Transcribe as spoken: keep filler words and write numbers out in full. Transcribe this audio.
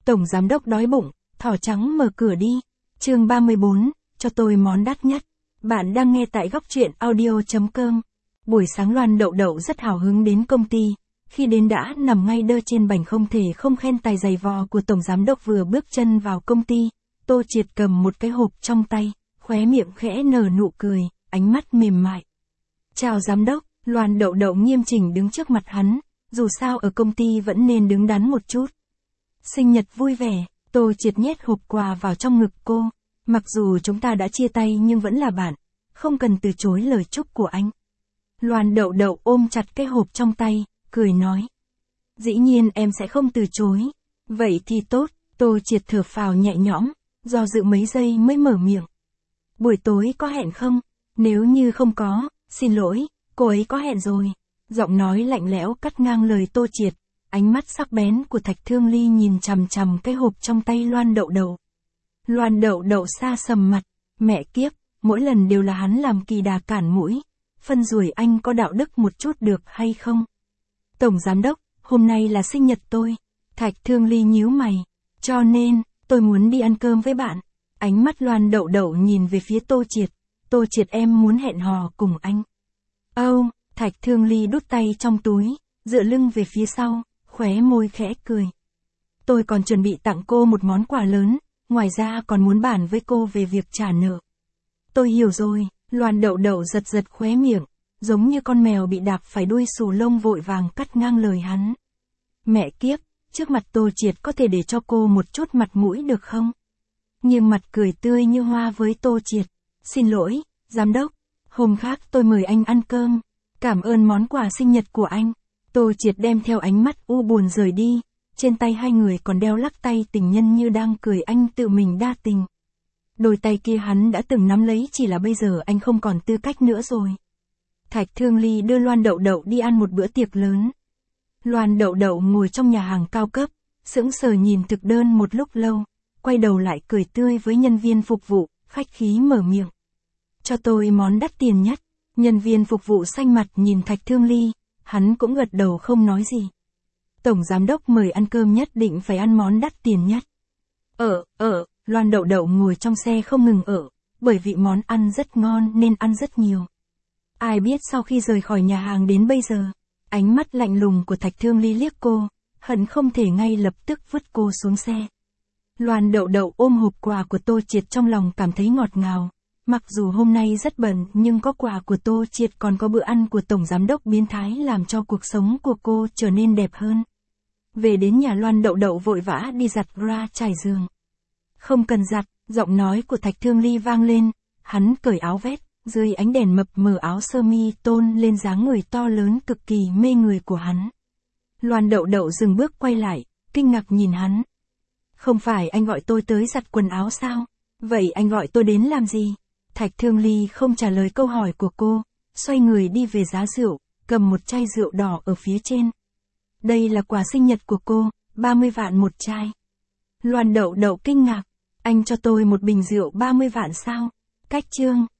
Tổng giám đốc đói bụng, thỏ trắng mở cửa đi. Chương ba mươi bốn, cho tôi món đắt nhất. Bạn đang nghe tại góc truyện audio chấm com. Buổi sáng Loan Đậu Đậu rất hào hứng đến công ty. Khi đến đã nằm ngay đơ trên bành không thể không khen tài giày vò của tổng giám đốc. Vừa bước chân vào công ty, Tô Triệt cầm một cái hộp trong tay, khóe miệng khẽ nở nụ cười, ánh mắt mềm mại. Chào giám đốc. Loan Đậu Đậu nghiêm chỉnh đứng trước mặt hắn, dù sao ở công ty vẫn nên đứng đắn một chút. Sinh nhật vui vẻ. Tô Triệt nhét hộp quà vào trong ngực cô. Mặc dù chúng ta đã chia tay nhưng vẫn là bạn, không cần từ chối lời chúc của anh. Loan Đậu Đậu ôm chặt cái hộp trong tay, cười nói. Dĩ nhiên em sẽ không từ chối. Vậy thì tốt. Tô Triệt thở phào nhẹ nhõm, do dự mấy giây mới mở miệng. Buổi tối có hẹn không? Nếu như không có, xin lỗi, cô ấy có hẹn rồi. Giọng nói lạnh lẽo cắt ngang lời Tô Triệt. Ánh mắt sắc bén của Thạch Thương Ly nhìn chằm chằm cái hộp trong tay Loan Đậu Đậu. Loan Đậu Đậu xa sầm mặt. Mẹ kiếp, mỗi lần đều là hắn làm kỳ đà cản mũi. Phân rủi anh có đạo đức một chút được hay không? Tổng giám đốc, hôm nay là sinh nhật tôi. Thạch Thương Ly nhíu mày. Cho nên, tôi muốn đi ăn cơm với bạn. Ánh mắt Loan Đậu Đậu nhìn về phía Tô Triệt. Tô Triệt em muốn hẹn hò cùng anh. Âu, oh, Thạch Thương Ly đút tay trong túi, dựa lưng về phía sau, khóe môi khẽ cười. Tôi còn chuẩn bị tặng cô một món quà lớn, ngoài ra còn muốn bàn với cô về việc trả nợ. Tôi hiểu rồi. Loan Đậu Đậu giật giật khóe miệng, giống như con mèo bị đạp phải đuôi xù lông vội vàng cắt ngang lời hắn. Mẹ kiếp, trước mặt Tô Triệt có thể để cho cô một chút mặt mũi được không? Nhưng mặt cười tươi như hoa với Tô Triệt. Xin lỗi, giám đốc, hôm khác tôi mời anh ăn cơm. Cảm ơn món quà sinh nhật của anh. Tô Triệt đem theo ánh mắt u buồn rời đi, trên tay hai người còn đeo lắc tay tình nhân như đang cười anh tự mình đa tình. Đôi tay kia hắn đã từng nắm lấy, chỉ là bây giờ anh không còn tư cách nữa rồi. Thạch Thương Ly đưa Loan Đậu Đậu đi ăn một bữa tiệc lớn. Loan Đậu Đậu ngồi trong nhà hàng cao cấp, sững sờ nhìn thực đơn một lúc lâu, quay đầu lại cười tươi với nhân viên phục vụ, khách khí mở miệng. Cho tôi món đắt tiền nhất. Nhân viên phục vụ xanh mặt nhìn Thạch Thương Ly, hắn cũng gật đầu không nói gì. Tổng giám đốc mời ăn cơm nhất định phải ăn món đắt tiền nhất. Ở, ở, Loan Đậu Đậu ngồi trong xe không ngừng ở, bởi vì món ăn rất ngon nên ăn rất nhiều. Ai biết sau khi rời khỏi nhà hàng đến bây giờ, ánh mắt lạnh lùng của Thạch Thương Ly liếc cô, hận không thể ngay lập tức vứt cô xuống xe. Loan Đậu Đậu ôm hộp quà của Tô Triệt trong lòng cảm thấy ngọt ngào. Mặc dù hôm nay rất bận nhưng có quà của Tô Triệt còn có bữa ăn của Tổng Giám đốc biến thái làm cho cuộc sống của cô trở nên đẹp hơn. Về đến nhà Loan Đậu Đậu vội vã đi giặt ra trải giường. Không cần giặt, giọng nói của Thạch Thương Ly vang lên, hắn cởi áo vest, dưới ánh đèn mập mờ áo sơ mi tôn lên dáng người to lớn cực kỳ mê người của hắn. Loan Đậu Đậu dừng bước quay lại, kinh ngạc nhìn hắn. Không phải anh gọi tôi tới giặt quần áo sao? Vậy anh gọi tôi đến làm gì? Thạch Thương Ly không trả lời câu hỏi của cô, xoay người đi về giá rượu, cầm một chai rượu đỏ ở phía trên. Đây là quà sinh nhật của cô, ba mươi vạn một chai. Loan Đậu Đậu kinh ngạc, anh cho tôi một bình rượu ba mươi vạn sao? Cách chương.